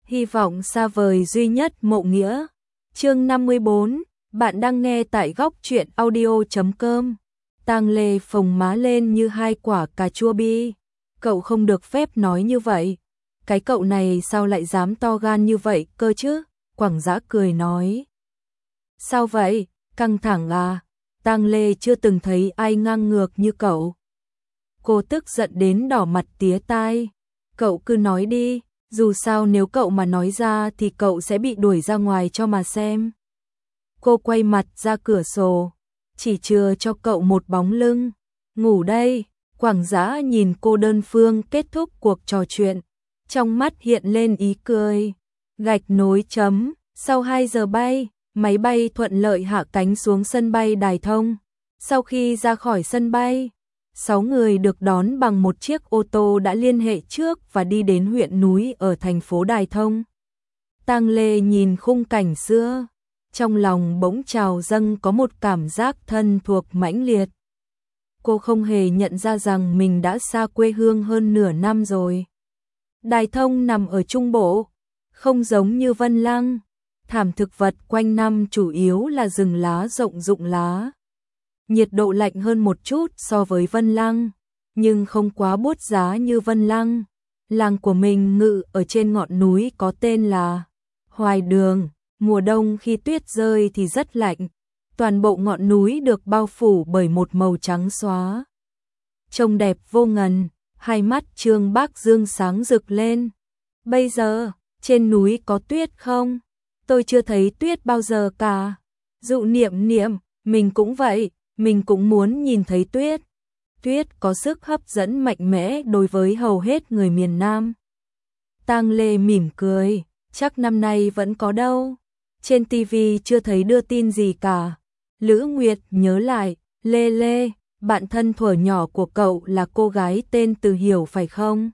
Hy vọng xa vời duy nhất mộ nghĩa. Chương 54, bạn đang nghe tại góc truyện audio.com. Tang Lê phồng má lên như hai quả cà chua bi. Cậu không được phép nói như vậy. Cái cậu này sao lại dám to gan như vậy cơ chứ? Quảng Dã cười nói. Sao vậy? Căng thẳng à? Tang Lê chưa từng thấy ai ngang ngược như cậu. Cô tức giận đến đỏ mặt tía tai. Cậu cứ nói đi, dù sao nếu cậu mà nói ra thì cậu sẽ bị đuổi ra ngoài cho mà xem. Cô quay mặt ra cửa sổ, chỉ chừa cho cậu một bóng lưng. Ngủ đây. Quảng Dã nhìn cô đơn phương kết thúc cuộc trò chuyện, trong mắt hiện lên ý cười. Gạch nối chấm, sau 2 giờ bay, máy bay thuận lợi hạ cánh xuống sân bay Đài Thông. Sau khi ra khỏi sân bay, 6 người được đón bằng một chiếc ô tô đã liên hệ trước và đi đến huyện núi ở thành phố Đài Thông. Tang Lê nhìn khung cảnh xưa, trong lòng bỗng trào dâng có một cảm giác thân thuộc mãnh liệt. Cô không hề nhận ra rằng mình đã xa quê hương hơn nửa năm rồi. Đài Thông nằm ở Trung Bộ, không giống như Vân Lăng. Thảm thực vật quanh năm chủ yếu là rừng lá rộng rụng lá. Nhiệt độ lạnh hơn một chút so với Vân Lăng, nhưng không quá buốt giá như Vân Lăng. Làng của mình ngự ở trên ngọn núi có tên là Hoài Đường. Mùa đông khi tuyết rơi thì rất lạnh. Toàn bộ ngọn núi được bao phủ bởi một màu trắng xóa. Trông đẹp vô ngần, hai mắt Trương Bác Dương sáng rực lên. Bây giờ, trên núi có tuyết không? Tôi chưa thấy tuyết bao giờ cả. Dụ Niệm Niệm, mình cũng vậy, mình cũng muốn nhìn thấy tuyết. Tuyết có sức hấp dẫn mạnh mẽ đối với hầu hết người miền Nam. Tang Lê mỉm cười, chắc năm nay vẫn có đâu. Trên tivi chưa thấy đưa tin gì cả. Lữ Nguyệt nhớ lại, Lê Lê, bạn thân thuở nhỏ của cậu là cô gái tên Từ Hiểu phải không?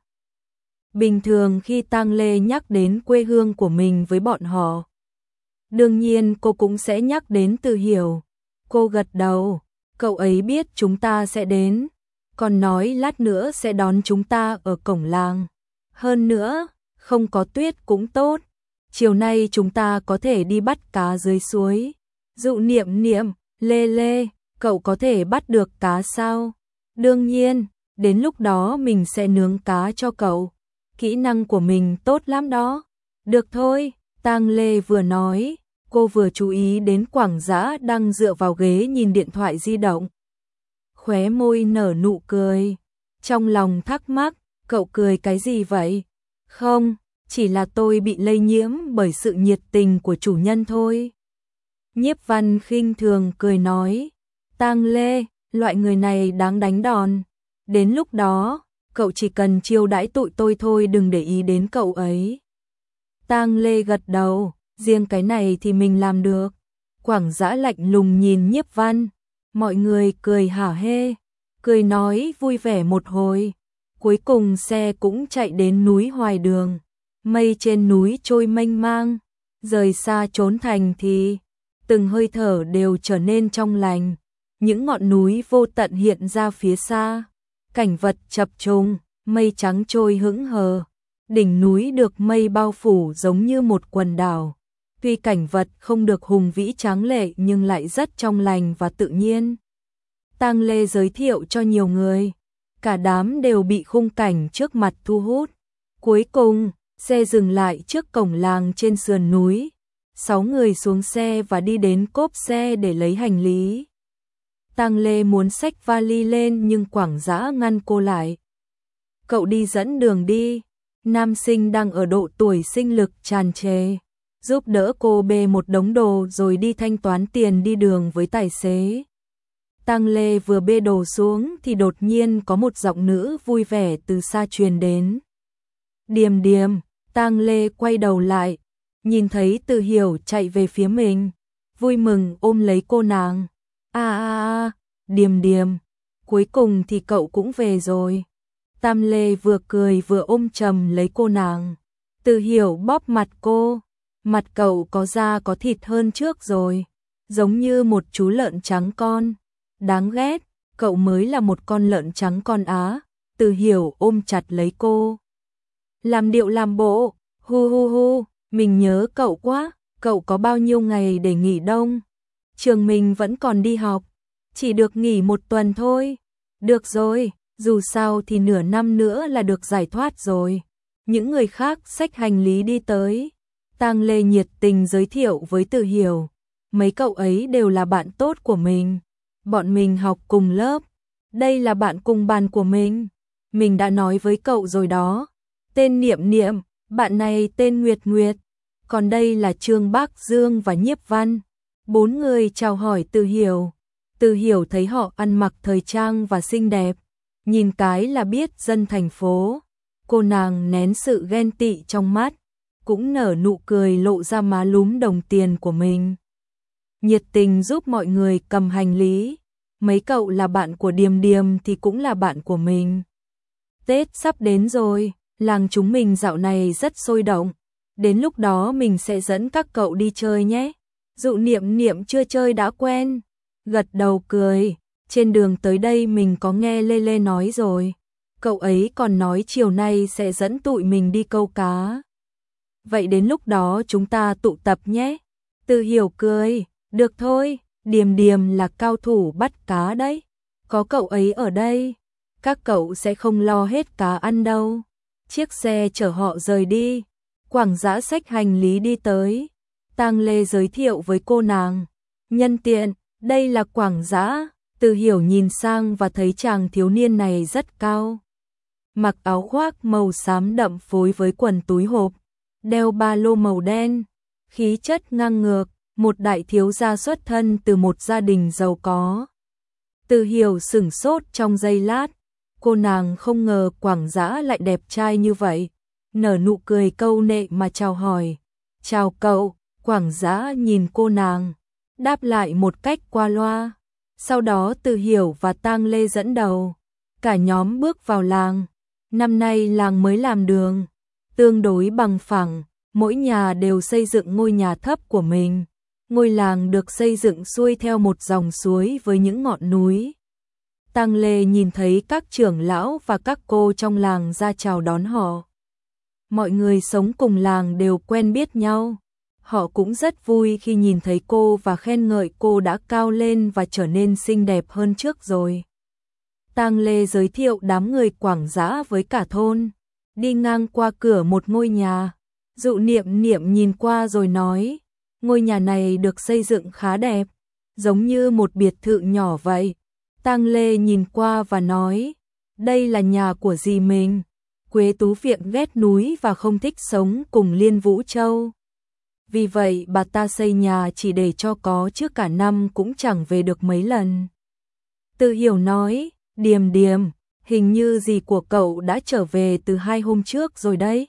Bình thường khi Tang Lê nhắc đến quê hương của mình với bọn họ, đương nhiên cô cũng sẽ nhắc đến Từ Hiểu. Cô gật đầu, cậu ấy biết chúng ta sẽ đến, còn nói lát nữa sẽ đón chúng ta ở cổng làng. Hơn nữa, không có tuyết cũng tốt, chiều nay chúng ta có thể đi bắt cá dưới suối. Dụ Niệm Niệm, Lê Lê, cậu có thể bắt được cá sao? Đương nhiên, đến lúc đó mình sẽ nướng cá cho cậu. Kỹ năng của mình tốt lắm đó. Được thôi, Tang Lê vừa nói, cô vừa chú ý đến Quảng Dã đang dựa vào ghế nhìn điện thoại di động. Khóe môi nở nụ cười, trong lòng thắc mắc, cậu cười cái gì vậy? Không, chỉ là tôi bị lây nhiễm bởi sự nhiệt tình của chủ nhân thôi. Nhiếp Văn khinh thường cười nói, Tang Lê, loại người này đáng đánh đòn. Đến lúc đó, cậu chỉ cần chiêu đãi tụi tôi thôi, đừng để ý đến cậu ấy. Tang Lê gật đầu, riêng cái này thì mình làm được. Quảng Dã lạnh lùng nhìn Nhiếp Văn, mọi người cười hả hê, cười nói vui vẻ một hồi. Cuối cùng xe cũng chạy đến núi Hoài Đường, mây trên núi trôi mênh mang, rời xa trốn thành thì từng hơi thở đều trở nên trong lành. Những ngọn núi vô tận hiện ra phía xa, cảnh vật chập trùng, mây trắng trôi hững hờ, đỉnh núi được mây bao phủ giống như một quần đảo. Tuy cảnh vật không được hùng vĩ tráng lệ nhưng lại rất trong lành và tự nhiên. Tang Lê giới thiệu cho nhiều người, cả đám đều bị khung cảnh trước mặt thu hút. Cuối cùng, xe dừng lại trước cổng làng trên sườn núi. 6 người xuống xe và đi đến cốp xe để lấy hành lý. Tang Lê muốn xách vali lên nhưng Quảng Dã ngăn cô lại. Cậu đi dẫn đường đi. Nam sinh đang ở độ tuổi sinh lực tràn trề, giúp đỡ cô bê một đống đồ rồi đi thanh toán tiền đi đường với tài xế. Tang Lê vừa bê đồ xuống thì đột nhiên có một giọng nữ vui vẻ từ xa truyền đến. Điềm Điềm. Tang Lê quay đầu lại, nhìn thấy Từ Hiểu chạy về phía mình, vui mừng ôm lấy cô nàng. Điềm Điềm, cuối cùng thì cậu cũng về rồi. Tang Lê vừa cười vừa ôm chầm lấy cô nàng. Từ Hiểu bóp mặt cô, mặt cậu có da có thịt hơn trước rồi, giống như một chú lợn trắng con. Đáng ghét, cậu mới là một con lợn trắng con á. Từ Hiểu ôm chặt lấy cô, làm điệu làm bộ, hu hu hu. Mình nhớ cậu quá, cậu có bao nhiêu ngày để nghỉ đông? Trường mình vẫn còn đi học, chỉ được nghỉ 1 tuần thôi. Được rồi, dù sao thì nửa năm nữa là được giải thoát rồi. Những người khác xách hành lý đi tới. Tang Lê nhiệt tình giới thiệu với Từ Hiểu. Mấy cậu ấy đều là bạn tốt của mình. Bọn mình học cùng lớp. Đây là bạn cùng bàn của mình. Mình đã nói với cậu rồi đó. Tên Niệm Niệm, bạn này tên Nguyệt Nguyệt. Còn đây là Trương Bác Dương và Nhiếp Văn. 4 người chào hỏi Từ Hiểu. Từ Hiểu thấy họ ăn mặc thời trang và xinh đẹp. Nhìn cái là biết dân thành phố. Cô nàng nén sự ghen tị trong mắt. Cũng nở nụ cười lộ ra má lúm đồng tiền của mình. Nhiệt tình giúp mọi người cầm hành lý. Mấy cậu là bạn của Điềm Điềm thì cũng là bạn của mình. Tết sắp đến rồi, làng chúng mình dạo này rất sôi động. Đến lúc đó mình sẽ dẫn các cậu đi chơi nhé. Dụ Niệm Niệm chưa chơi đã quen. Gật đầu cười, trên đường tới đây mình có nghe Lê Lê nói rồi. Cậu ấy còn nói chiều nay sẽ dẫn tụi mình đi câu cá. Vậy đến lúc đó chúng ta tụ tập nhé. Từ Hiểu cười, được thôi, Điềm Điềm là cao thủ bắt cá đấy. Có cậu ấy ở đây, các cậu sẽ không lo hết cá ăn đâu. Chiếc xe chở họ rời đi. Quảng Dã xách hành lý đi tới. Tang Lê giới thiệu với cô nàng. Nhân tiện, đây là Quảng Dã. Từ Hiểu nhìn sang và thấy chàng thiếu niên này rất cao. Mặc áo khoác màu xám đậm phối với quần túi hộp, đeo ba lô màu đen, khí chất ngang ngược, một đại thiếu gia xuất thân từ một gia đình giàu có. Từ Hiểu sửng sốt trong giây lát, cô nàng không ngờ Quảng Dã lại đẹp trai như vậy, nở nụ cười câu nệ mà chào hỏi. Chào cậu. Quảng Dã nhìn cô nàng, đáp lại một cách qua loa. Sau đó Từ Hiểu và Tang Lê dẫn đầu, cả nhóm bước vào làng. Năm nay làng mới làm đường, tương đối bằng phẳng, mỗi nhà đều xây dựng ngôi nhà thấp của mình. Ngôi làng được xây dựng xuôi theo một dòng suối với những ngọn núi. Tang Lê nhìn thấy các trưởng lão và các cô trong làng ra chào đón họ. Mọi người sống cùng làng đều quen biết nhau. Họ cũng rất vui khi nhìn thấy cô và khen ngợi cô đã cao lên và trở nên xinh đẹp hơn trước rồi. Tang Lê giới thiệu đám người Quảng Dã với cả thôn. Đi ngang qua cửa một ngôi nhà, Dụ Niệm Niệm nhìn qua rồi nói, ngôi nhà này được xây dựng khá đẹp, giống như một biệt thự nhỏ vậy. Tang Lê nhìn qua và nói, đây là nhà của dì mình. Quế Tú Viện ghét núi và không thích sống cùng Liên Vũ Châu. Vì vậy bà ta xây nhà chỉ để cho có chứ cả năm cũng chẳng về được mấy lần. Từ Hiểu nói, Điềm Điềm, hình như dì của cậu đã trở về từ 2 hôm trước rồi đấy.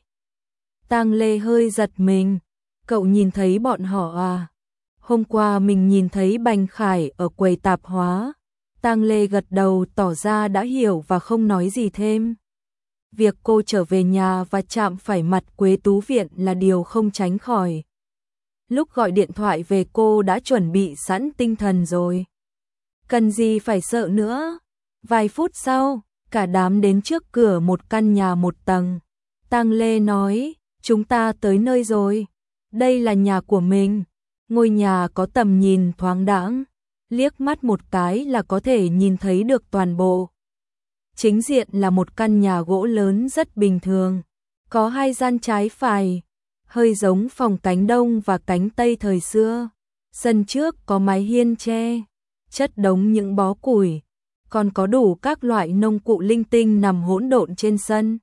Tang Lê hơi giật mình, cậu nhìn thấy bọn họ à? Hôm qua mình nhìn thấy Bành Khải ở quầy tạp hóa. Tang Lê gật đầu tỏ ra đã hiểu và không nói gì thêm. Việc cô trở về nhà và chạm phải mặt Quế Tú Viện là điều không tránh khỏi. Lúc gọi điện thoại về cô đã chuẩn bị sẵn tinh thần rồi. Cần gì phải sợ nữa. Vài phút sau, cả đám đến trước cửa một căn nhà 1 tầng. Tang Lê nói, chúng ta tới nơi rồi. Đây là nhà của mình. Ngôi nhà có tầm nhìn thoáng đãng, liếc mắt một cái là có thể nhìn thấy được toàn bộ. Chính diện là một căn nhà gỗ lớn rất bình thường, có 2 gian trái phải, hơi giống phòng cánh đông và cánh tây thời xưa. Sân trước có mái hiên tre, chất đống những bó củi, còn có đủ các loại nông cụ linh tinh nằm hỗn độn trên sân.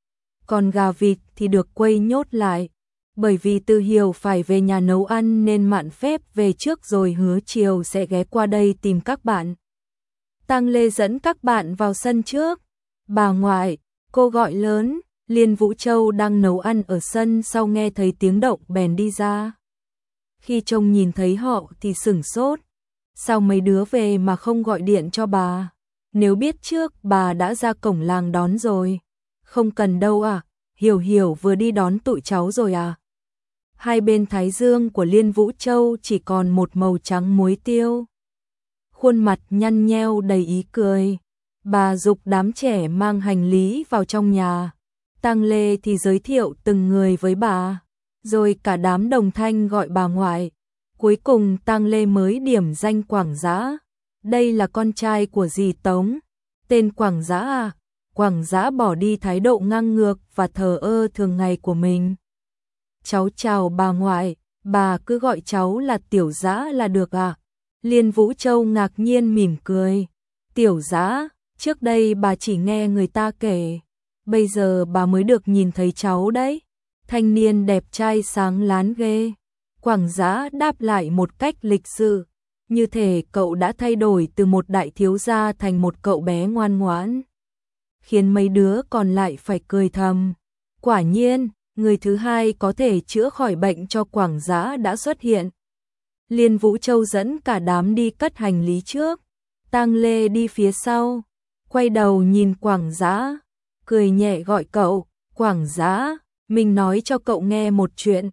Còn gà vịt thì được quây nhốt lại, bởi vì Từ Hiểu phải về nhà nấu ăn nên mạn phép về trước rồi hứa chiều sẽ ghé qua đây tìm các bạn. Tang Lê dẫn các bạn vào sân trước. Bà ngoại, cô gọi lớn, Liên Vũ Châu đang nấu ăn ở sân, sau nghe thấy tiếng động bèn đi ra. Khi trông nhìn thấy họ thì sửng sốt. Sao mấy đứa về mà không gọi điện cho bà? Nếu biết trước bà đã ra cổng làng đón rồi. Không cần đâu à, Hiểu Hiểu vừa đi đón tụi cháu rồi à. Hai bên thái dương của Liên Vũ Châu chỉ còn một màu trắng muối tiêu. Khuôn mặt nhăn nheo đầy ý cười. Bà giục đám trẻ mang hành lý vào trong nhà. Tang Lê thì giới thiệu từng người với bà. rồi cả đám đồng thanh gọi bà ngoại. Cuối cùng Tang Lê mới điểm danh Quảng Dã. Đây là con trai của dì Tống. Tên Quảng Dã à? Quảng Dã bỏ đi thái độ ngang ngược và thờ ơ thường ngày của mình. Cháu chào bà ngoại, bà cứ gọi cháu là Tiểu Dã là được à? Liên Vũ Châu ngạc nhiên mỉm cười. Tiểu Dã, trước đây bà chỉ nghe người ta kể, bây giờ bà mới được nhìn thấy cháu đấy. Thanh niên đẹp trai sáng láng ghê. Quảng Dã đáp lại một cách lịch sự, như thể cậu đã thay đổi từ một đại thiếu gia thành một cậu bé ngoan ngoãn, khiến mấy đứa còn lại phải cười thầm. Quả nhiên, người thứ hai có thể chữa khỏi bệnh cho Quảng Dã đã xuất hiện. Liên Vũ Châu dẫn cả đám đi cất hành lý trước, Tang Lê đi phía sau, quay đầu nhìn Quảng Dã, cười nhẹ gọi cậu. Quảng Dã, mình nói cho cậu nghe một chuyện.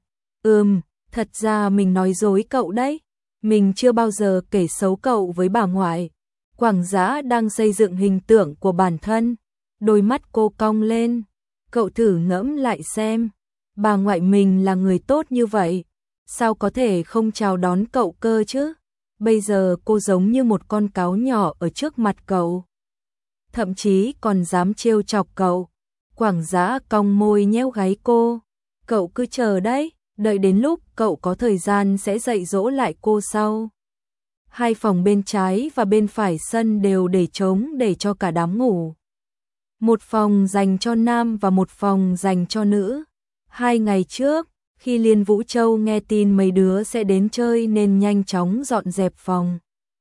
Thật ra mình nói dối cậu đấy, mình chưa bao giờ kể xấu cậu với bà ngoại. Quảng Dã đang xây dựng hình tượng của bản thân, đôi mắt cô cong lên. Cậu thử ngẫm lại xem, bà ngoại mình là người tốt như vậy, sao có thể không chào đón cậu cơ chứ? Bây giờ cô giống như một con cáo nhỏ ở trước mặt cậu, thậm chí còn dám trêu chọc cậu. Quảng Dã cong môi nhéo gáy cô. Cậu cứ chờ đấy, đợi đến lúc cậu có thời gian sẽ dạy dỗ lại cô sau. Hai phòng bên trái và bên phải sân đều để trống để cho cả đám ngủ. Một phòng dành cho nam và một phòng dành cho nữ. 2 ngày trước, khi Liên Vũ Châu nghe tin mấy đứa sẽ đến chơi nên nhanh chóng dọn dẹp phòng.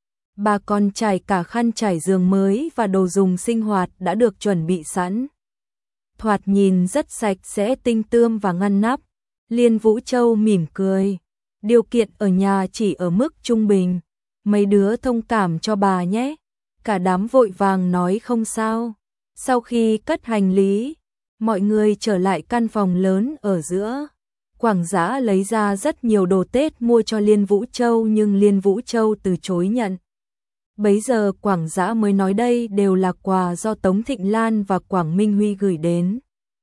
Bà còn trải cả khăn trải giường mới và đồ dùng sinh hoạt đã được chuẩn bị sẵn. Thoạt nhìn rất sạch sẽ, tinh tươm và ngăn nắp. Liên Vũ Châu mỉm cười. Điều kiện ở nhà chỉ ở mức trung bình. Mấy đứa thông cảm cho bà nhé. Cả đám vội vàng nói không sao. Sau khi cất hành lý, mọi người trở lại căn phòng lớn ở giữa. Quảng Dã lấy ra rất nhiều đồ Tết mua cho Liên Vũ Châu nhưng Liên Vũ Châu từ chối nhận. Bấy giờ Quảng Dã mới nói đây đều là quà do Tống Thịnh Lan và Quảng Minh Huy gửi đến.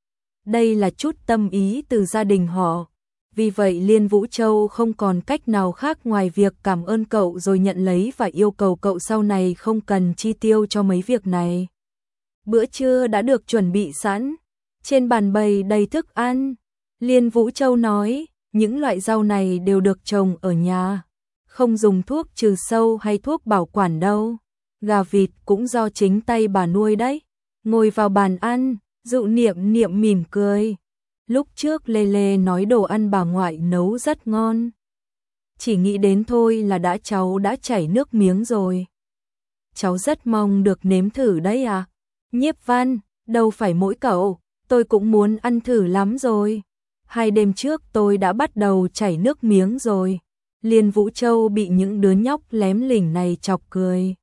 Đây là chút tâm ý từ gia đình họ. Vì vậy Liên Vũ Châu không còn cách nào khác ngoài việc cảm ơn cậu rồi nhận lấy và yêu cầu cậu sau này không cần chi tiêu cho mấy việc này. Bữa trưa đã được chuẩn bị sẵn, trên bàn bày đầy thức ăn. Liên Vũ Châu nói, những loại rau này đều được trồng ở nhà, không dùng thuốc trừ sâu hay thuốc bảo quản đâu. Gà vịt cũng do chính tay bà nuôi đấy. Ngồi vào bàn ăn, Dụ Niệm Niệm mỉm cười. Lúc trước Lê Lê nói đồ ăn bà ngoại nấu rất ngon. Chỉ nghĩ đến thôi là cháu đã chảy nước miếng rồi. Cháu rất mong được nếm thử đấy à. Nhiếp Văn, đâu phải mỗi cậu, tôi cũng muốn ăn thử lắm rồi. 2 đêm trước tôi đã bắt đầu chảy nước miếng rồi. Liên Vũ Châu bị những đứa nhóc lém lỉnh này chọc cười.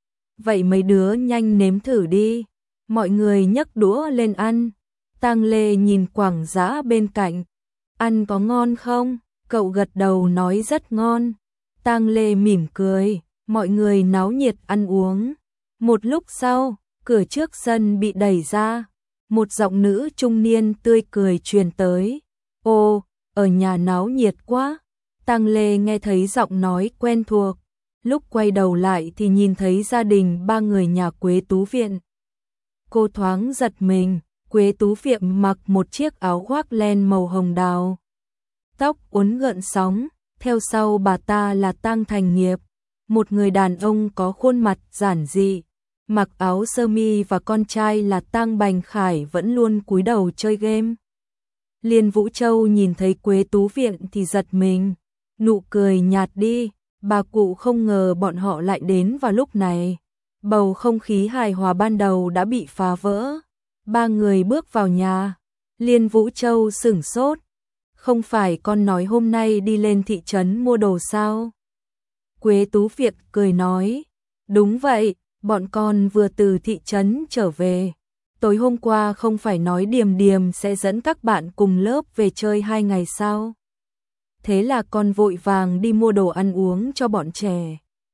Vậy mấy đứa nhanh nếm thử đi. Mọi người nhấc đũa lên ăn. Tang Lê nhìn Quảng Dã bên cạnh. Ăn có ngon không? Cậu gật đầu nói rất ngon. Tang Lê mỉm cười. Mọi người náo nhiệt ăn uống. Một lúc sau, cửa trước sân bị đẩy ra. Một giọng nữ trung niên tươi cười truyền tới. Ô, ở nhà náo nhiệt quá. Tang Lê nghe thấy giọng nói quen thuộc. Lúc quay đầu lại thì nhìn thấy gia đình 3 người nhà Quế Tú Viện. Cô thoáng giật mình. Quế Tú Viện mặc một chiếc áo khoác len màu hồng đào, tóc uốn gợn sóng. Theo sau bà ta là Tang Thành Nghiệp, một người đàn ông có khuôn mặt giản dị, mặc áo sơ mi, và con trai là Tang Bành Khải vẫn luôn cúi đầu chơi game. Liên Vũ Châu nhìn thấy Quế Tú Viện thì giật mình, nụ cười nhạt đi. Bà cụ không ngờ bọn họ lại đến vào lúc này. Bầu không khí hài hòa ban đầu đã bị phá vỡ. 3 người bước vào nhà. Liên Vũ Châu sửng sốt. Không phải con nói hôm nay đi lên thị trấn mua đồ sao? Quế Tú Viện cười nói. Đúng vậy, bọn con vừa từ thị trấn trở về. Tối hôm qua không phải nói Điềm Điềm sẽ dẫn các bạn cùng lớp về chơi 2 ngày sao? Thế là con vội vàng đi mua đồ ăn uống cho bọn trẻ.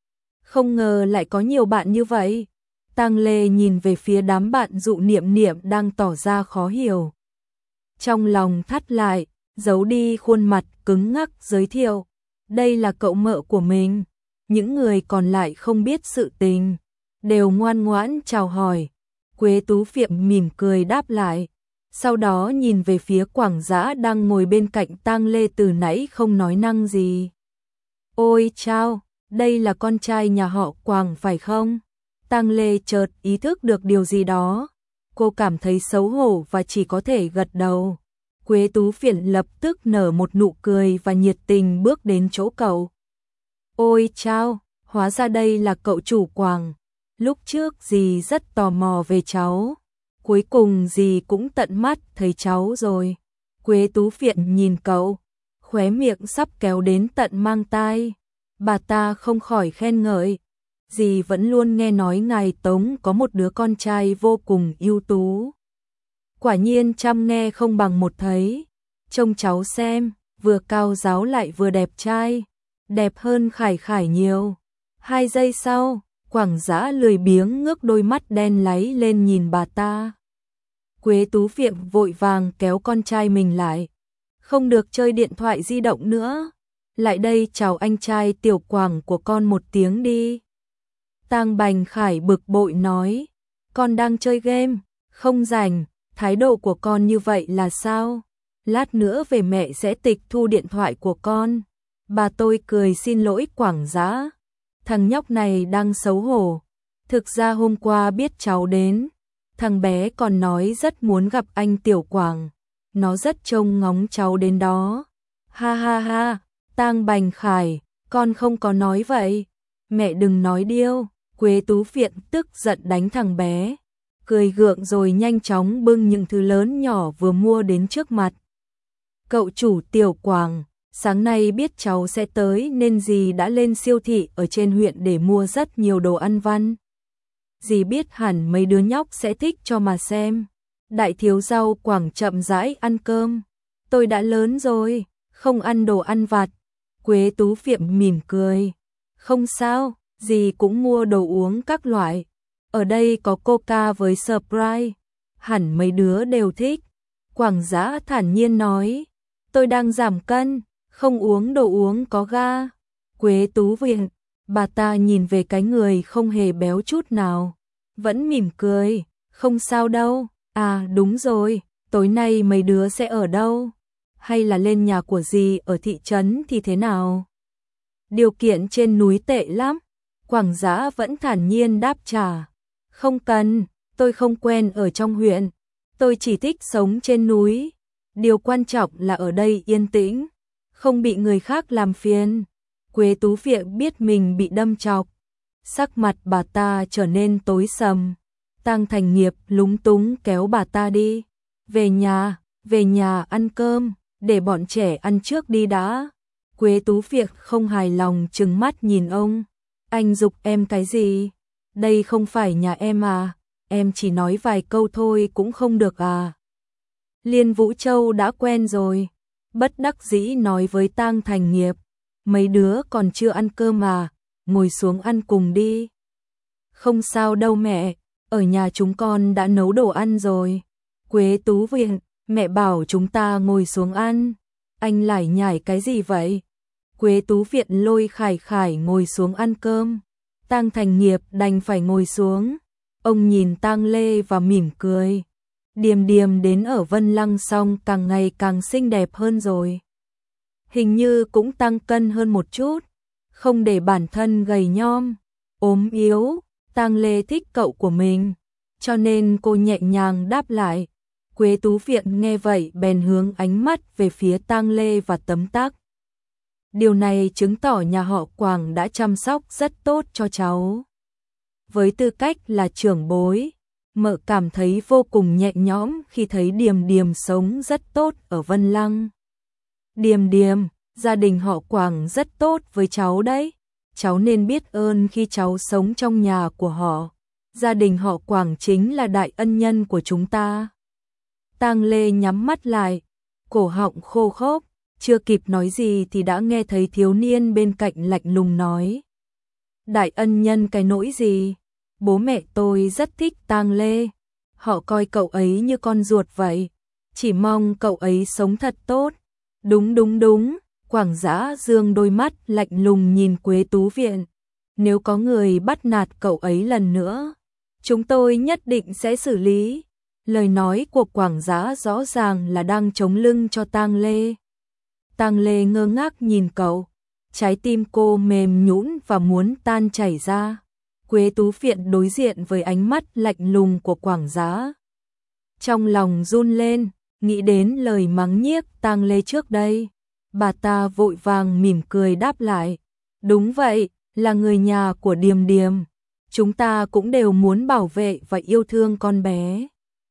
Không ngờ lại có nhiều bạn như vậy. Tang Lê nhìn về phía đám bạn Dụ Niệm Niệm đang tỏ ra khó hiểu. Trong lòng thắt lại, giấu đi khuôn mặt cứng ngắc giới thiệu, đây là cậu mợ của mình. Những người còn lại không biết sự tình, đều ngoan ngoãn chào hỏi. Quế Tú Phượng mỉm cười đáp lại, sau đó nhìn về phía Quảng Dã đang ngồi bên cạnh Tang Lê từ nãy không nói năng gì. Ôi chao, đây là con trai nhà họ Quảng phải không? Tang Lê chợt ý thức được điều gì đó. Cô cảm thấy xấu hổ và chỉ có thể gật đầu. Quế Tú Phượng lập tức nở một nụ cười và nhiệt tình bước đến chỗ cậu. Ôi chao, hóa ra đây là cậu chủ Quảng. Lúc trước dì rất tò mò về cháu. Cuối cùng dì cũng tận mắt thấy cháu rồi. Quế Tú Phượng nhìn cậu, khóe miệng sắp kéo đến tận mang tai. Bà ta không khỏi khen ngợi. Dì vẫn luôn nghe nói ngài Tống có một đứa con trai vô cùng ưu tú. Quả nhiên trăm nghe không bằng một thấy. Trông cháu xem, vừa cao ráo lại vừa đẹp trai. Đẹp hơn Khải Khải nhiều. 2 giây sau, Quảng Dã lười biếng ngước đôi mắt đen láy lên nhìn bà ta. Quế Tú Phượng vội vàng kéo con trai mình lại. Không được chơi điện thoại di động nữa. Lại đây chào anh trai Tiểu Quảng của con một tiếng đi. Tang Bành Khải bực bội nói. Con đang chơi game, không rảnh, thái độ của con như vậy là sao? Lát nữa về mẹ sẽ tịch thu điện thoại của con. Bà tôi cười xin lỗi Quảng Dã. Thằng nhóc này đang xấu hổ. Thực ra hôm qua biết cháu đến, thằng bé còn nói rất muốn gặp anh Tiểu Quảng. Nó rất trông ngóng cháu đến đó. Ha ha ha, Tang Bành Khải, con không có nói vậy. Mẹ đừng nói điêu. Quế Tú Phượng tức giận đánh thằng bé. Cười gượng rồi nhanh chóng bưng những thứ lớn nhỏ vừa mua đến trước mặt. Cậu chủ Tiểu Quảng, sáng nay biết cháu sẽ tới nên dì đã lên siêu thị ở trên huyện để mua rất nhiều đồ ăn vặt. Dì biết hẳn mấy đứa nhóc sẽ thích cho mà xem. Đại thiếu rau Quảng chậm rãi ăn cơm. Tôi đã lớn rồi, không ăn đồ ăn vặt. Quế Tú Phượng mỉm cười. Không sao, dì cũng mua đồ uống các loại. Ở đây có Coca với Sprite, hẳn mấy đứa đều thích. Quảng Dã thản nhiên nói. Tôi đang giảm cân, không uống đồ uống có ga. Quế Tú Phượng, bà ta nhìn về cái người không hề béo chút nào, vẫn mỉm cười. Không sao đâu. À đúng rồi, tối nay mấy đứa sẽ ở đâu? Hay là lên nhà của dì ở thị trấn thì thế nào? Điều kiện trên núi tệ lắm. Quảng Dã vẫn thản nhiên đáp trả. Không cần, tôi không quen ở trong huyện. Tôi chỉ thích sống trên núi. Điều quan trọng là ở đây yên tĩnh, không bị người khác làm phiền. Quế Tú Phượng biết mình bị đâm chọc. Sắc mặt bà ta trở nên tối sầm. Tang Thành Nghiệp lúng túng kéo bà ta đi. Về nhà ăn cơm, để bọn trẻ ăn trước đi đã. Quế Tú Phượng không hài lòng trừng mắt nhìn ông. Anh giục em cái gì? Đây không phải nhà em à? Em chỉ nói vài câu thôi cũng không được à? Liên Vũ Châu đã quen rồi. Bất đắc dĩ nói với Tang Thành Nghiệp. Mấy đứa còn chưa ăn cơm à? Ngồi xuống ăn cùng đi. Không sao đâu mẹ, ở nhà chúng con đã nấu đồ ăn rồi. Quế Tú Phượng, mẹ bảo chúng ta ngồi xuống ăn. Anh lải nhải cái gì vậy? Quế Tú Phượng lôi Khải Khải ngồi xuống ăn cơm. Tang Thành Nghiệp đành phải ngồi xuống. Ông nhìn Tang Lê và mỉm cười. Điềm Điềm đến ở Vân Lăng xong càng ngày càng xinh đẹp hơn rồi. Hình như cũng tăng cân hơn một chút. Không để bản thân gầy nhom, ốm yếu. Tang Lê thích cậu của mình, cho nên cô nhẹ nhàng đáp lại. Quế Tú Phượng nghe vậy bèn hướng ánh mắt về phía Tang Lê và tấm tắc. Điều này chứng tỏ nhà họ Quảng đã chăm sóc rất tốt cho cháu. Với tư cách là trưởng bối, mợ cảm thấy vô cùng nhẹ nhõm khi thấy Điềm Điềm sống rất tốt ở Vân Lăng. Điềm Điềm, gia đình họ Quảng rất tốt với cháu đấy. Cháu nên biết ơn khi cháu sống trong nhà của họ. Gia đình họ Quảng chính là đại ân nhân của chúng ta. Tang Lê nhắm mắt lại, cổ họng khô khốc, chưa kịp nói gì thì đã nghe thấy thiếu niên bên cạnh lạnh lùng nói. Đại ân nhân cái nỗi gì? Bố mẹ tôi rất thích Tang Lê. Họ coi cậu ấy như con ruột vậy. Chỉ mong cậu ấy sống thật tốt, Đúng đúng đúng, Quảng Dã dương đôi mắt lạnh lùng nhìn Quế Tú Viện. Nếu có người bắt nạt cậu ấy lần nữa, chúng tôi nhất định sẽ xử lý. Lời nói của Quảng Dã rõ ràng là đang chống lưng cho Tang Lê. Tang Lê ngơ ngác nhìn cậu, trái tim cô mềm nhũn và muốn tan chảy ra. Quế Tú Viện đối diện với ánh mắt lạnh lùng của Quảng Dã. Trong lòng run lên, nghĩ đến lời mắng nhiếc Tang Lê trước đây. Bà ta vội vàng mỉm cười đáp lại. Đúng vậy, là người nhà của Điềm Điềm. Chúng ta cũng đều muốn bảo vệ và yêu thương con bé.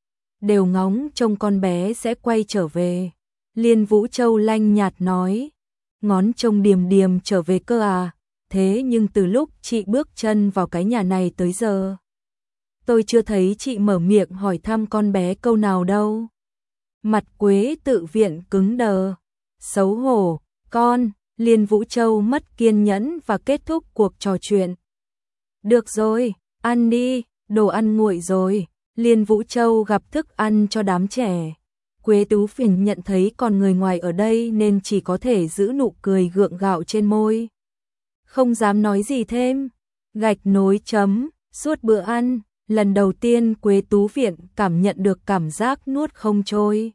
Đều ngóng trông con bé sẽ quay trở về. Liên Vũ Châu lanh nhạt nói. Ngóng trông Điềm Điềm trở về cơ à? Thế nhưng từ lúc chị bước chân vào cái nhà này tới giờ, tôi chưa thấy chị mở miệng hỏi thăm con bé câu nào đâu. Mặt Quế Tự Viện cứng đờ. Xấu hổ, con. Liên Vũ Châu mất kiên nhẫn và kết thúc cuộc trò chuyện. Được rồi, ăn đi, đồ ăn nguội rồi. Liên Vũ Châu gặp thức ăn cho đám trẻ. Quế Tú Viện nhận thấy còn người ngoài ở đây nên chỉ có thể giữ nụ cười gượng gạo trên môi. Không dám nói gì thêm. Gạch nối chấm, suốt bữa ăn, lần đầu tiên Quế Tú Viện cảm nhận được cảm giác nuốt không trôi.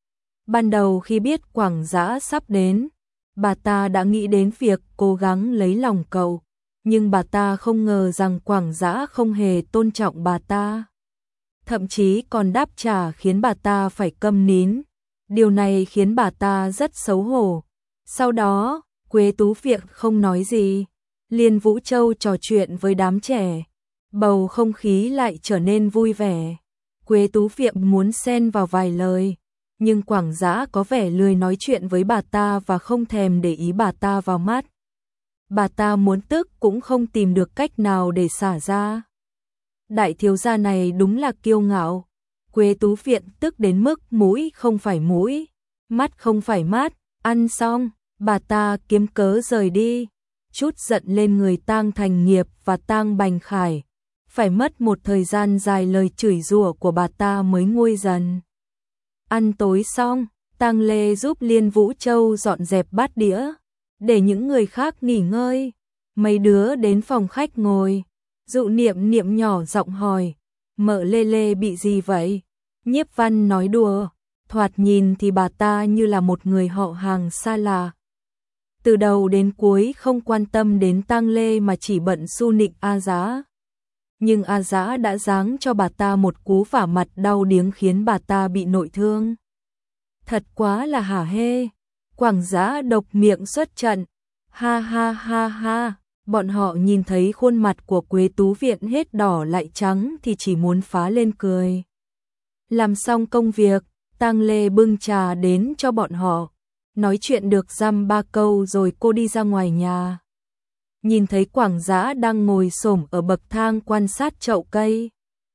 Ban đầu khi biết Quảng Dã sắp đến, bà ta đã nghĩ đến việc cố gắng lấy lòng cậu, nhưng bà ta không ngờ rằng Quảng Dã không hề tôn trọng bà ta. Thậm chí còn đáp trả khiến bà ta phải câm nín. Điều này khiến bà ta rất xấu hổ. Sau đó, Quế Tú Viện không nói gì. Liên Vũ Châu trò chuyện với đám trẻ. Bầu không khí lại trở nên vui vẻ. Quế Tú Viện muốn xen vào vài lời, nhưng Quảng Dã có vẻ lười nói chuyện với bà ta và không thèm để ý bà ta vào mắt. Bà ta muốn tức cũng không tìm được cách nào để xả ra. Đại thiếu gia này đúng là kiêu ngạo. Quế Tú Viện tức đến mức mũi không phải mũi, mắt không phải mắt. Ăn xong, bà ta kiếm cớ rời đi. Chút giận lên người Tang Thành Nghiệp và Tang Bành Khải. Phải mất một thời gian dài lời chửi rủa của bà ta mới nguôi dần. Ăn tối xong, Tang Lê giúp Liên Vũ Châu dọn dẹp bát đĩa, để những người khác nghỉ ngơi. Mấy đứa đến phòng khách ngồi. Dụ Niệm Niệm nhỏ giọng hỏi, mợ Lê Lê bị gì vậy? Nhiếp Văn nói đùa, thoạt nhìn thì bà ta như là một người họ hàng xa lạ. Từ đầu đến cuối không quan tâm đến Tang Lê mà chỉ bận su nịnh A Dã. Nhưng A Dã đã giáng cho bà ta một cú vả mặt đau điếng khiến bà ta bị nội thương. Thật quá là hả hê. Quảng Dã độc miệng xuất trận. Ha ha ha ha. Bọn họ nhìn thấy khuôn mặt của Quế Tú Viện hết đỏ lại trắng thì chỉ muốn phá lên cười. Làm xong công việc, Tang Lê bưng trà đến cho bọn họ. Nói chuyện được dăm ba câu rồi cô đi ra ngoài nhà. Nhìn thấy Quảng Dã đang ngồi xổm ở bậc thang quan sát chậu cây.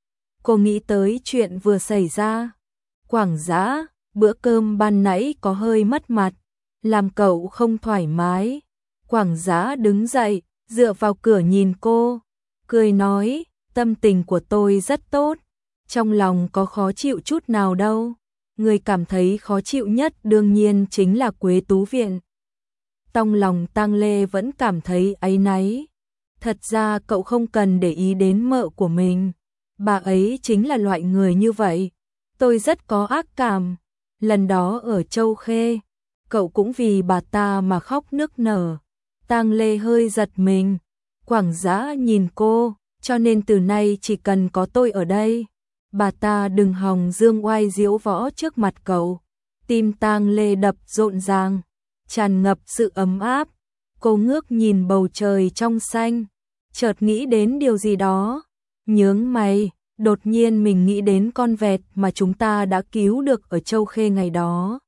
Cô nghĩ tới chuyện vừa xảy ra. Quảng Dã, bữa cơm ban nãy có hơi mất mặt, làm cậu không thoải mái. Quảng Dã đứng dậy, dựa vào cửa nhìn cô, cười nói, tâm tình của tôi rất tốt, trong lòng có khó chịu chút nào đâu. Người cảm thấy khó chịu nhất đương nhiên chính là Quế Tú Viện. Trong lòng Tang Lê vẫn cảm thấy áy náy. Thật ra cậu không cần để ý đến mợ của mình. Bà ấy chính là loại người như vậy. Tôi rất có ác cảm. Lần đó ở Châu Khê, cậu cũng vì bà ta mà khóc nức nở. Tang Lê hơi giật mình. Quảng Dã nhìn cô, cho nên từ nay chỉ cần có tôi ở đây, bà ta đừng hòng dương oai diễu võ trước mặt cậu. Tim Tang Lê đập rộn ràng, tràn ngập sự ấm áp. Cô ngước nhìn bầu trời trong xanh, chợt nghĩ đến điều gì đó, nhướng mày. Đột nhiên mình nghĩ đến con vẹt mà chúng ta đã cứu được ở Châu Khê ngày đó.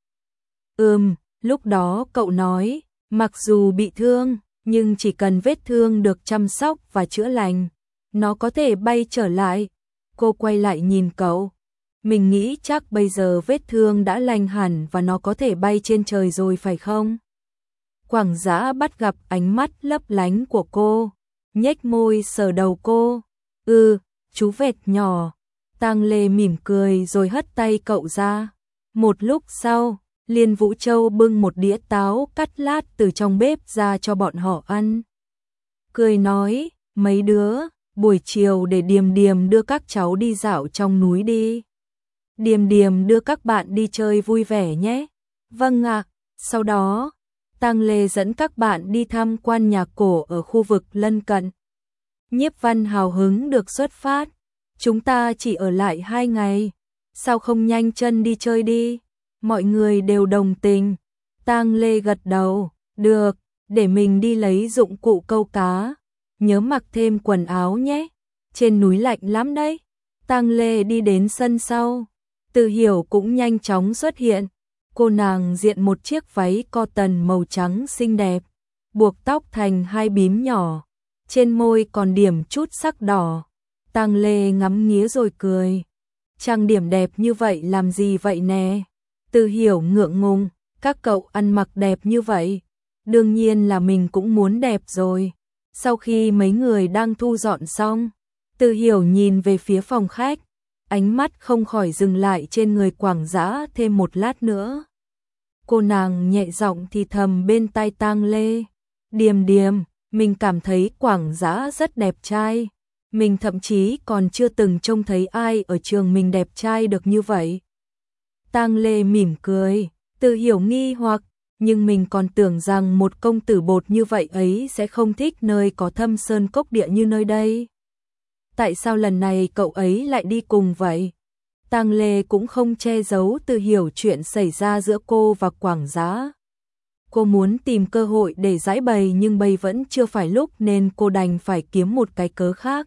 Lúc đó cậu nói, mặc dù bị thương, nhưng chỉ cần vết thương được chăm sóc và chữa lành, nó có thể bay trở lại. Cô quay lại nhìn cậu. Mình nghĩ chắc bây giờ vết thương đã lành hẳn và nó có thể bay trên trời rồi phải không? Quảng Dã bắt gặp ánh mắt lấp lánh của cô, nhếch môi sờ đầu cô. Chú vẹt nhỏ. Tang Lê mỉm cười rồi hất tay cậu ra. Một lúc sau, Liên Vũ Châu bưng một đĩa táo cắt lát từ trong bếp ra cho bọn họ ăn. Cười nói, mấy đứa, buổi chiều để Điềm Điềm đưa các cháu đi dạo trong núi đi. Điềm Điềm đưa các bạn đi chơi vui vẻ nhé. Vâng ạ. Sau đó, Tang Lê dẫn các bạn đi tham quan nhà cổ ở khu vực lân cận. Nhiếp Văn hào hứng được xuất phát. Chúng ta chỉ ở lại 2 ngày. Sao không nhanh chân đi chơi đi? Mọi người đều đồng tình. Tang Lê gật đầu. Được, để mình đi lấy dụng cụ câu cá. Nhớ mặc thêm quần áo nhé. Trên núi lạnh lắm đấy. Tang Lê đi đến sân sau. Từ Hiểu cũng nhanh chóng xuất hiện. Cô nàng diện một chiếc váy cotton màu trắng xinh đẹp, buộc tóc thành 2 bím nhỏ, trên môi còn điểm chút sắc đỏ. Tang Lê ngắm nghía rồi cười. Trang điểm đẹp như vậy làm gì vậy nè? Từ Hiểu ngượng ngùng, các cậu ăn mặc đẹp như vậy. Đương nhiên là mình cũng muốn đẹp rồi. Sau khi mấy người đang thu dọn xong, Từ Hiểu nhìn về phía phòng khách, ánh mắt không khỏi dừng lại trên người Quảng Dã thêm một lát nữa. Cô nàng nhẹ giọng thì thầm bên tai Tang Lê. Điềm Điềm, mình cảm thấy Quảng Dã rất đẹp trai. Mình thậm chí còn chưa từng trông thấy ai ở trường mình đẹp trai được như vậy. Tang Lê mỉm cười, Từ Hiểu nghi hoặc, nhưng mình còn tưởng rằng một công tử bột như vậy ấy sẽ không thích nơi có thâm sơn cốc địa như nơi đây. Tại sao lần này cậu ấy lại đi cùng vậy? Tang Lê cũng không che giấu Từ Hiểu chuyện xảy ra giữa cô và Quảng Dã. Cô muốn tìm cơ hội để giải bày nhưng bây vẫn chưa phải lúc nên cô đành phải kiếm một cái cớ khác.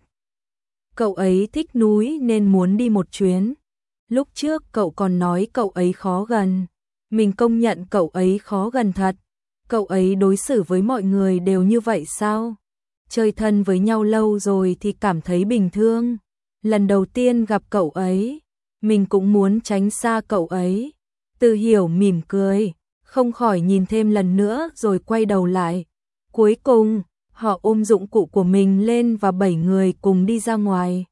Cậu ấy thích núi nên muốn đi một chuyến. Lúc trước cậu còn nói cậu ấy khó gần. Mình công nhận cậu ấy khó gần thật. Cậu ấy đối xử với mọi người đều như vậy sao? Chơi thân với nhau lâu rồi thì cảm thấy bình thường. Lần đầu tiên gặp cậu ấy, mình cũng muốn tránh xa cậu ấy. Từ Hiểu mỉm cười, không khỏi nhìn thêm lần nữa rồi quay đầu lại. Cuối cùng, họ ôm dụng cụ của mình lên và 7 người cùng đi ra ngoài.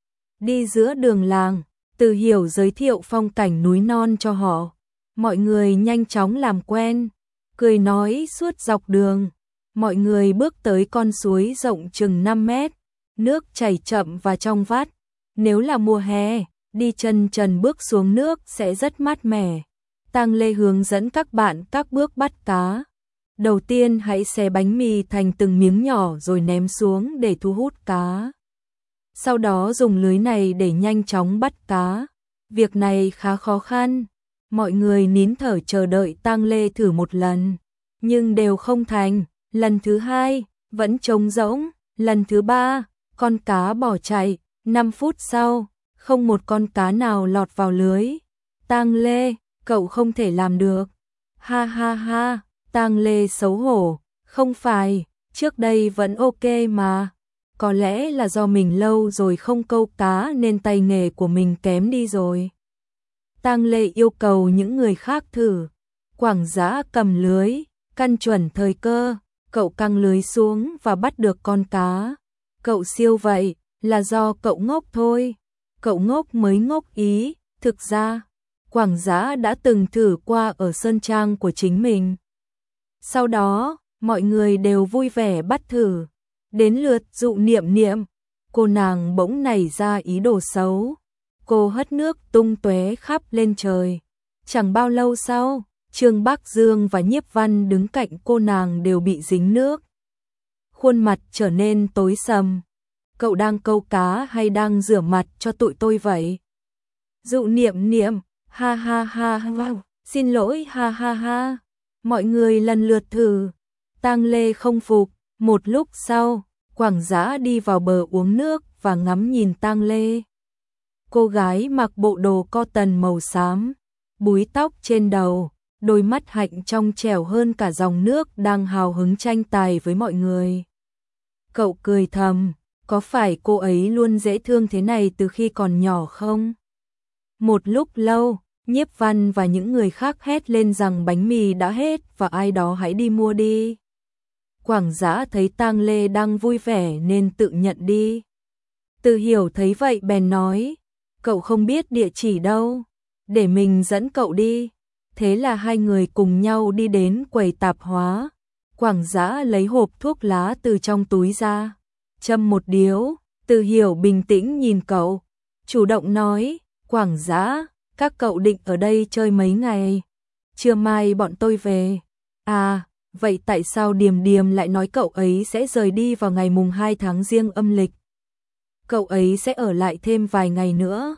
Đi giữa đường làng, Từ Hiểu giới thiệu phong cảnh núi non cho họ. Mọi người nhanh chóng làm quen, cười nói suốt dọc đường. Mọi người bước tới con suối rộng chừng 5 mét, nước chảy chậm và trong vắt. Nếu là mùa hè, đi chân trần bước xuống nước sẽ rất mát mẻ. Tang Lê hướng dẫn các bạn các bước bắt cá. Đầu tiên hãy xé bánh mì thành từng miếng nhỏ rồi ném xuống để thu hút cá. Sau đó dùng lưới này để nhanh chóng bắt cá. Việc này khá khó khăn. Mọi người nín thở chờ đợi Tang Lê thử một lần, nhưng đều không thành. Lần thứ 2, vẫn trống rỗng. Lần thứ 3, con cá bỏ chạy. 5 phút sau, không một con cá nào lọt vào lưới. Tang Lê, cậu không thể làm được. Ha ha ha, Tang Lê xấu hổ. Không phải, trước đây vẫn ok mà. Có lẽ là do mình lâu rồi không câu cá nên tay nghề của mình kém đi rồi. Tang Lê yêu cầu những người khác thử. Quảng Dã cầm lưới, căn chuẩn thời cơ. Cậu căng lưới xuống và bắt được con cá. Cậu siêu vậy, là do cậu ngốc thôi. Cậu ngốc mới ngốc ý. Thực ra, Quảng Dã đã từng thử qua ở sơn trang của chính mình. Sau đó, mọi người đều vui vẻ bắt thử. Đến lượt Dụ Niệm Niệm, cô nàng bỗng nảy ra ý đồ xấu. Cô hất nước tung tóe khắp lên trời. Chẳng bao lâu sau, Trương Bắc Dương và Nhiếp Văn đứng cạnh cô nàng đều bị dính nước. Khuôn mặt trở nên tối sầm. Cậu đang câu cá hay đang rửa mặt cho tụi tôi vậy? Dụ Niệm Niệm, ha ha ha ha, xin lỗi ha ha ha. Mọi người lần lượt thử. Tang Lê không phục. Một lúc sau, Quảng Dã đi vào bờ uống nước và ngắm nhìn Tang Lê. Cô gái mặc bộ đồ cotton màu xám, búi tóc trên đầu, đôi mắt hạnh trong trẻo hơn cả dòng nước đang hào hứng tranh tài với mọi người. Cậu cười thầm, có phải cô ấy luôn dễ thương thế này từ khi còn nhỏ không? Một lúc lâu, Nhiếp Văn và những người khác hét lên rằng bánh mì đã hết và ai đó hãy đi mua đi. Quảng Dã thấy Tang Lê đang vui vẻ nên tự nhận đi. Từ Hiểu thấy vậy bèn nói, cậu không biết địa chỉ đâu, để mình dẫn cậu đi. Thế là hai người cùng nhau đi đến quầy tạp hóa. Quảng Dã lấy hộp thuốc lá từ trong túi ra, châm một điếu. Từ Hiểu bình tĩnh nhìn cậu, chủ động nói, Quảng Dã, các cậu định ở đây chơi mấy ngày? Trưa mai bọn tôi về. À, vậy tại sao Điềm Điềm lại nói cậu ấy sẽ rời đi vào ngày mùng 2 tháng Giêng âm lịch? Cậu ấy sẽ ở lại thêm vài ngày nữa.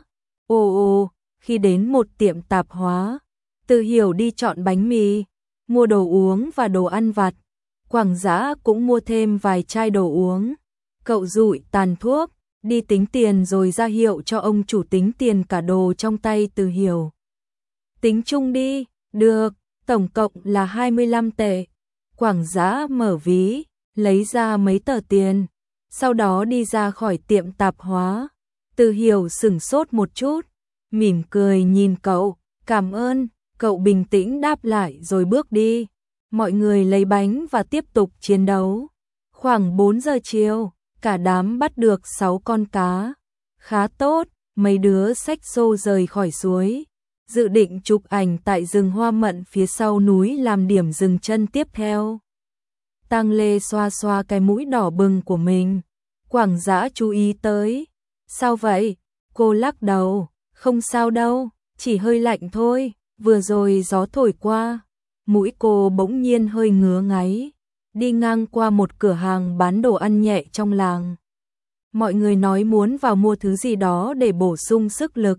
Ồ, khi đến một tiệm tạp hóa, Từ Hiểu đi chọn bánh mì, mua đồ uống và đồ ăn vặt. Quảng Dã cũng mua thêm vài chai đồ uống. Cậu dụi tàn thuốc, đi tính tiền rồi ra hiệu cho ông chủ tính tiền cả đồ trong tay Từ Hiểu. Tính chung đi, được, tổng cộng là 25 tệ. Quảng Dã mở ví, lấy ra mấy tờ tiền, sau đó đi ra khỏi tiệm tạp hóa. Từ Hiểu sửng sốt một chút, mỉm cười nhìn cậu, cảm ơn, cậu bình tĩnh đáp lại rồi bước đi. Mọi người lấy bánh và tiếp tục chiến đấu. Khoảng 4 giờ chiều, cả đám bắt được 6 con cá. Khá tốt, mấy đứa xách xô rời khỏi suối. Dự định chụp ảnh tại rừng hoa mận phía sau núi làm điểm dừng chân tiếp theo. Tang Lê xoa xoa cái mũi đỏ bừng của mình. Quảng Dã chú ý tới. Sao vậy? Cô lắc đầu. Không sao đâu, chỉ hơi lạnh thôi, vừa rồi gió thổi qua. Mũi cô bỗng nhiên hơi ngứa ngáy. Đi ngang qua một cửa hàng bán đồ ăn nhẹ trong làng. Mọi người nói muốn vào mua thứ gì đó để bổ sung sức lực.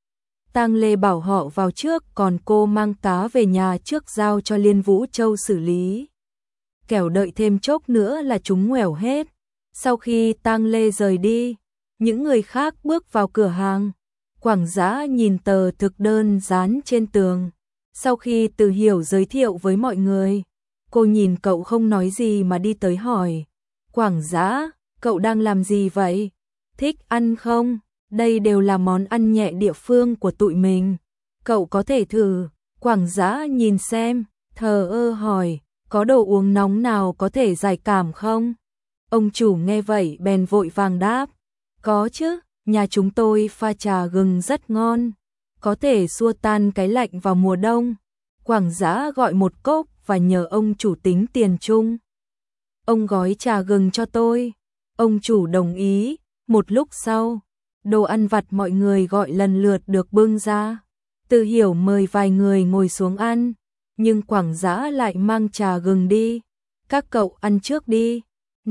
Tang Lê bảo họ vào trước, còn cô mang cá về nhà trước giao cho Liên Vũ Châu xử lý. Kẻo đợi thêm chốc nữa là chúng ngoẻo hết. Sau khi Tang Lê rời đi, những người khác bước vào cửa hàng. Quảng Dã nhìn tờ thực đơn dán trên tường. Sau khi Từ Hiểu giới thiệu với mọi người, cô nhìn cậu không nói gì mà đi tới hỏi. Quảng Dã, cậu đang làm gì vậy? Thích ăn không? Đây đều là món ăn nhẹ địa phương của tụi mình. Cậu có thể thử. Quảng Dã nhìn xem, thờ ơ hỏi, có đồ uống nóng nào có thể giải cảm không? Ông chủ nghe vậy bèn vội vàng đáp. Có chứ, nhà chúng tôi pha trà gừng rất ngon. Có thể xua tan cái lạnh vào mùa đông. Quảng Dã gọi một cốc và nhờ ông chủ tính tiền chung. Ông gói trà gừng cho tôi. Ông chủ đồng ý. Một lúc sau, đồ ăn vặt mọi người gọi lần lượt được bưng ra. Từ Hiểu mời vài người ngồi xuống ăn, nhưng Quảng Dã lại mang trà gừng đi. Các cậu ăn trước đi.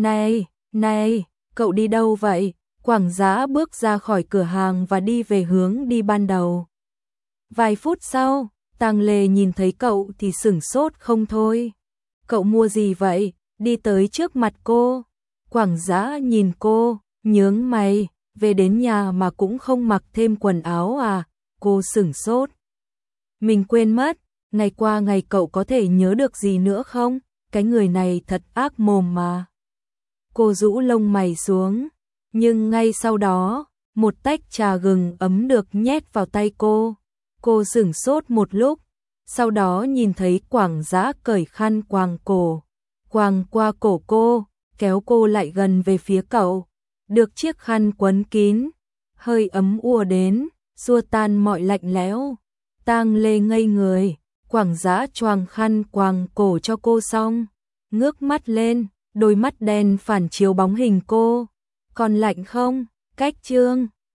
Này, cậu đi đâu vậy? Quảng Dã bước ra khỏi cửa hàng và đi về hướng đi ban đầu. Vài phút sau, Tang Lê nhìn thấy cậu thì sửng sốt không thôi. Cậu mua gì vậy? Đi tới trước mặt cô. Quảng Dã nhìn cô, nhướng mày, về đến nhà mà cũng không mặc thêm quần áo à? Cô sửng sốt. Mình quên mất, ngày qua ngày cậu có thể nhớ được gì nữa không? Cái người này thật ác mồm mà. Cô rũ lông mày xuống, nhưng ngay sau đó, một tách trà gừng ấm được nhét vào tay cô. Cô sửng sốt một lúc, sau đó nhìn thấy Quảng Dã cởi khăn quàng cổ, quàng qua cổ cô, kéo cô lại gần về phía cậu. Được chiếc khăn quấn kín, hơi ấm ùa đến, xua tan mọi lạnh lẽo. Tang Lê ngây người, Quảng Dã choàng khăn quàng cổ cho cô xong, ngước mắt lên, đôi mắt đen phản chiếu bóng hình cô. Còn lạnh không? Cách Trương